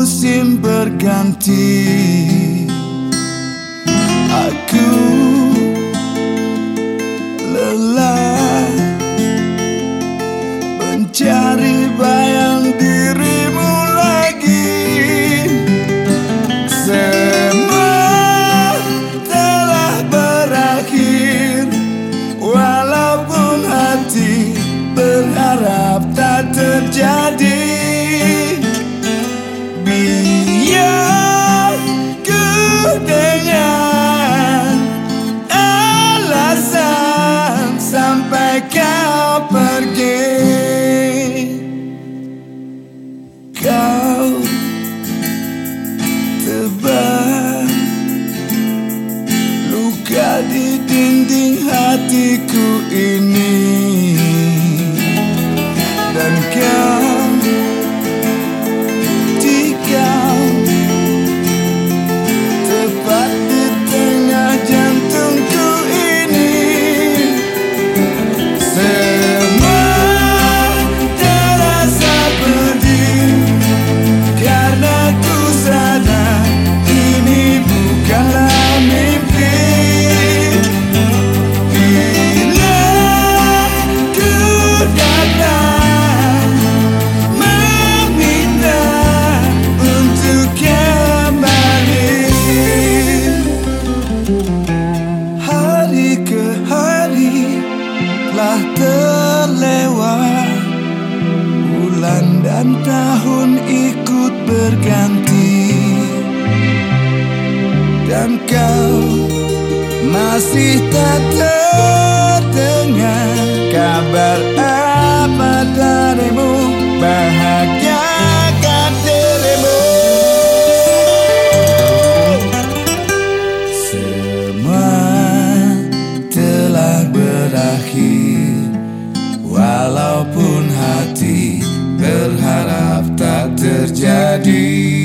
musim berganti. Aku lelah mencari bayang dirimu lagi. Semua telah berakhir, walaupun hati berharap tak terjadi. Biar ku dengan alasan sampai kau pergi. Kau tebal luka di dinding hatiku ini, dan kau tinggal tepat di tengah jantungku ini. Semua terasa pedih karena ku sadar ini bukanlah mimpi. Bila ku datang meminta untuk kembali, hari ke hari telah terlewat, bulan dan tahun ikut berganti, dan kau masih tak terdengar kabar apa darimu. Bahagiakan dirimu. Semua telah berakhir, walaupun hati berharap tak terjadi.